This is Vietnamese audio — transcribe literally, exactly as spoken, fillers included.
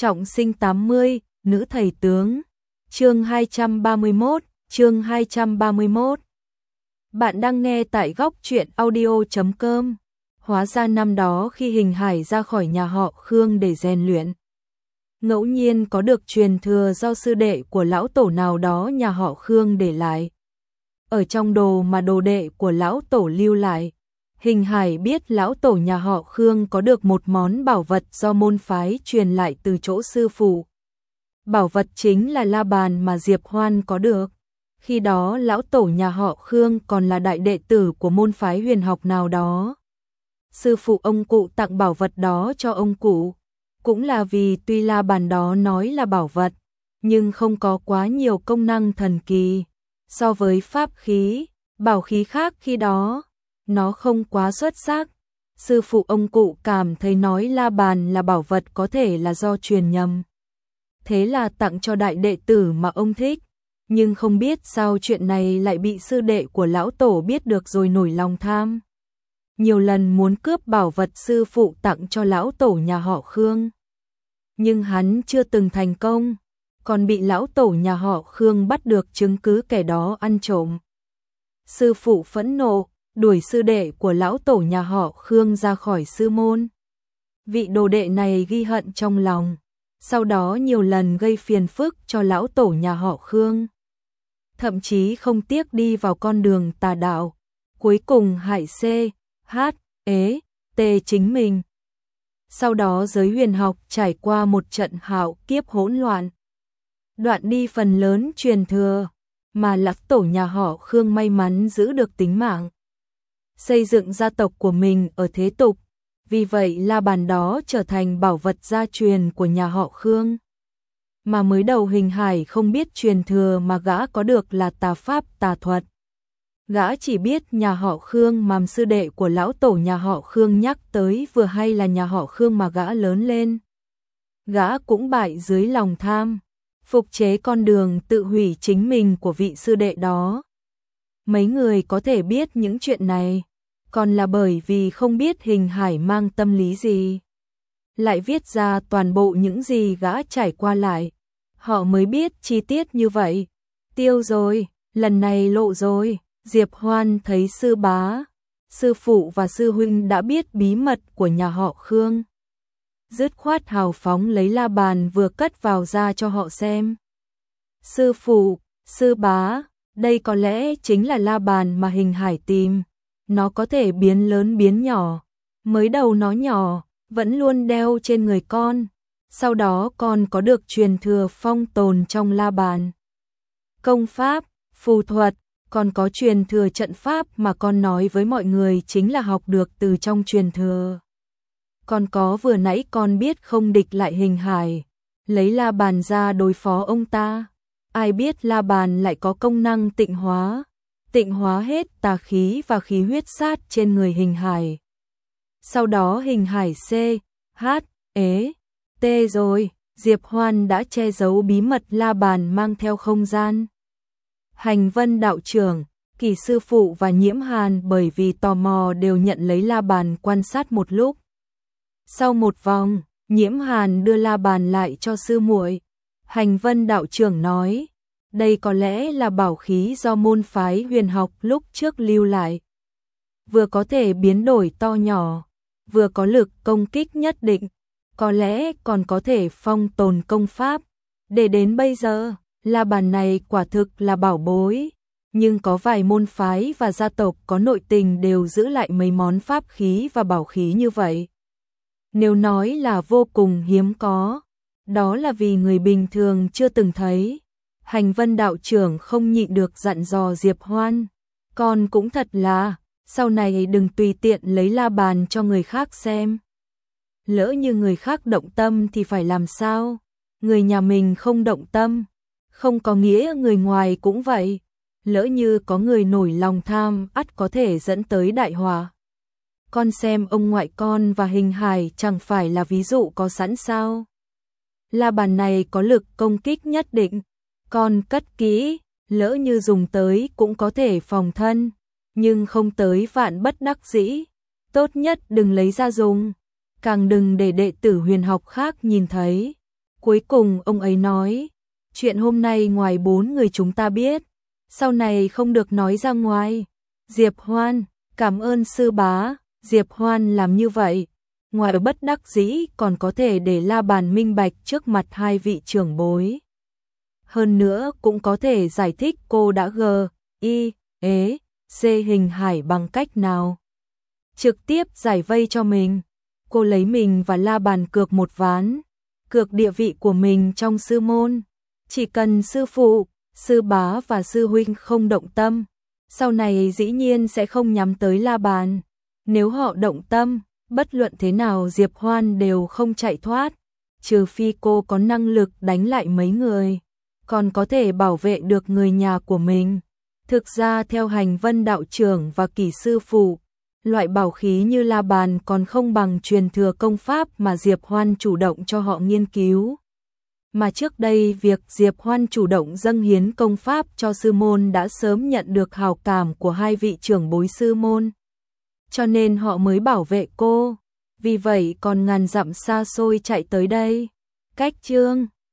Trọng sinh tám mươi, nữ thầy tướng. Chương hai trăm ba mươi mốt, chương hai trăm ba mươi mốt. Bạn đang nghe tại góc truyện audio chấm com. Hóa ra năm đó khi Hình Hải ra khỏi nhà họ Khương để rèn luyện, ngẫu nhiên có được truyền thừa do sư đệ của lão tổ nào đó nhà họ Khương để lại. Ở trong đồ mà đồ đệ của lão tổ lưu lại, Hình Hải biết lão tổ nhà họ Khương có được một món bảo vật do môn phái truyền lại từ chỗ sư phụ. Bảo vật chính là la bàn mà Diệp Hoan có được. Khi đó lão tổ nhà họ Khương còn là đại đệ tử của môn phái huyền học nào đó. Sư phụ ông cụ tặng bảo vật đó cho ông cụ, cũng là vì tuy la bàn đó nói là bảo vật, nhưng không có quá nhiều công năng thần kỳ. So với pháp khí, bảo khí khác khi đó, nó không quá xuất sắc. Sư phụ ông cụ cảm thấy nói la bàn là bảo vật có thể là do truyền nhầm. Thế là tặng cho đại đệ tử mà ông thích, nhưng không biết sao chuyện này lại bị sư đệ của lão tổ biết được rồi nổi lòng tham. Nhiều lần muốn cướp bảo vật sư phụ tặng cho lão tổ nhà họ Khương, nhưng hắn chưa từng thành công, còn bị lão tổ nhà họ Khương bắt được chứng cứ kẻ đó ăn trộm. Sư phụ phẫn nộ, đuổi sư đệ của lão tổ nhà họ Khương ra khỏi sư môn. Vị đồ đệ này ghi hận trong lòng, sau đó nhiều lần gây phiền phức cho lão tổ nhà họ Khương. Thậm chí không tiếc đi vào con đường tà đạo, cuối cùng hại C, H, E, T chính mình. Sau đó giới huyền học trải qua một trận hạo kiếp hỗn loạn, đoạn đi phần lớn truyền thừa, mà lão tổ nhà họ Khương may mắn giữ được tính mạng, xây dựng gia tộc của mình ở thế tục. Vì vậy la bàn đó trở thành bảo vật gia truyền của nhà họ Khương. Mà mới đầu Hình Hải không biết truyền thừa mà gã có được là tà pháp tà thuật. Gã chỉ biết nhà họ Khương mà sư đệ của lão tổ nhà họ Khương nhắc tới vừa hay là nhà họ Khương mà gã lớn lên. Gã cũng bại dưới lòng tham, phục chế con đường tự hủy chính mình của vị sư đệ đó. Mấy người có thể biết những chuyện này, còn là bởi vì không biết Hình Hải mang tâm lý gì, lại viết ra toàn bộ những gì gã trải qua lại. Họ mới biết chi tiết như vậy. Tiêu rồi, lần này lộ rồi. Diệp Hoan thấy sư bá, sư phụ và sư huynh đã biết bí mật của nhà họ Khương, dứt khoát hào phóng lấy la bàn vừa cất vào ra cho họ xem. Sư phụ, sư bá, đây có lẽ chính là la bàn mà Hình Hải tìm. Nó có thể biến lớn biến nhỏ. Mới đầu nó nhỏ, vẫn luôn đeo trên người con. Sau đó con có được truyền thừa phong tồn trong la bàn. Công pháp, phù thuật, còn có truyền thừa trận pháp mà con nói với mọi người chính là học được từ trong truyền thừa. Còn có vừa nãy con biết không địch lại Hình Hải, lấy la bàn ra đối phó ông ta. Ai biết la bàn lại có công năng tịnh hóa, tịnh hóa hết tà khí và khí huyết sát trên người Hình Hải. Sau đó Hình Hải C, H, E, T rồi, Diệp Hoan đã che giấu bí mật la bàn mang theo không gian. Hành Vân đạo trưởng, Kỳ sư phụ và Nhiễm Hàn bởi vì tò mò đều nhận lấy la bàn quan sát một lúc. Sau một vòng, Nhiễm Hàn đưa la bàn lại cho sư muội. Hành Vân đạo trưởng nói, đây có lẽ là bảo khí do môn phái huyền học lúc trước lưu lại. Vừa có thể biến đổi to nhỏ, vừa có lực công kích nhất định, có lẽ còn có thể phong tồn công pháp. Để đến bây giờ, la bàn này quả thực là bảo bối, nhưng có vài môn phái và gia tộc có nội tình đều giữ lại mấy món pháp khí và bảo khí như vậy. Nếu nói là vô cùng hiếm có, đó là vì người bình thường chưa từng thấy. Hành Vân đạo trưởng không nhịn được dặn dò Diệp Hoan, con cũng thật là, sau này đừng tùy tiện lấy la bàn cho người khác xem. Lỡ như người khác động tâm thì phải làm sao? Người nhà mình không động tâm, không có nghĩa người ngoài cũng vậy. Lỡ như có người nổi lòng tham, ắt có thể dẫn tới đại họa. Con xem ông ngoại con và Hình Hải chẳng phải là ví dụ có sẵn sao? La bàn này có lực công kích nhất định, con cất kỹ, lỡ như dùng tới cũng có thể phòng thân, nhưng không tới vạn bất đắc dĩ, tốt nhất đừng lấy ra dùng, càng đừng để đệ tử huyền học khác nhìn thấy. Cuối cùng ông ấy nói, chuyện hôm nay ngoài bốn người chúng ta biết, sau này không được nói ra ngoài. Diệp Hoan, cảm ơn sư bá. Diệp Hoan làm như vậy, ngoài bất đắc dĩ còn có thể để La Bàn minh bạch trước mặt hai vị trưởng bối. Hơn nữa cũng có thể giải thích cô đã gờ, y, ế, c hình hải bằng cách nào. Trực tiếp giải vây cho mình. Cô lấy mình và La Bàn cược một ván, cược địa vị của mình trong sư môn. Chỉ cần sư phụ, sư bá và sư huynh không động tâm, sau này dĩ nhiên sẽ không nhắm tới La Bàn. Nếu họ động tâm, bất luận thế nào Diệp Hoan đều không chạy thoát, trừ phi cô có năng lực đánh lại mấy người, còn có thể bảo vệ được người nhà của mình. Thực ra theo Hành Vân đạo trưởng và Kỷ sư phụ, loại bảo khí như La Bàn còn không bằng truyền thừa công pháp mà Diệp Hoan chủ động cho họ nghiên cứu. Mà trước đây việc Diệp Hoan chủ động dâng hiến công pháp cho sư môn đã sớm nhận được hào cảm của hai vị trưởng bối sư môn. Cho nên họ mới bảo vệ cô, vì vậy còn ngàn dặm xa xôi chạy tới đây. Cách chương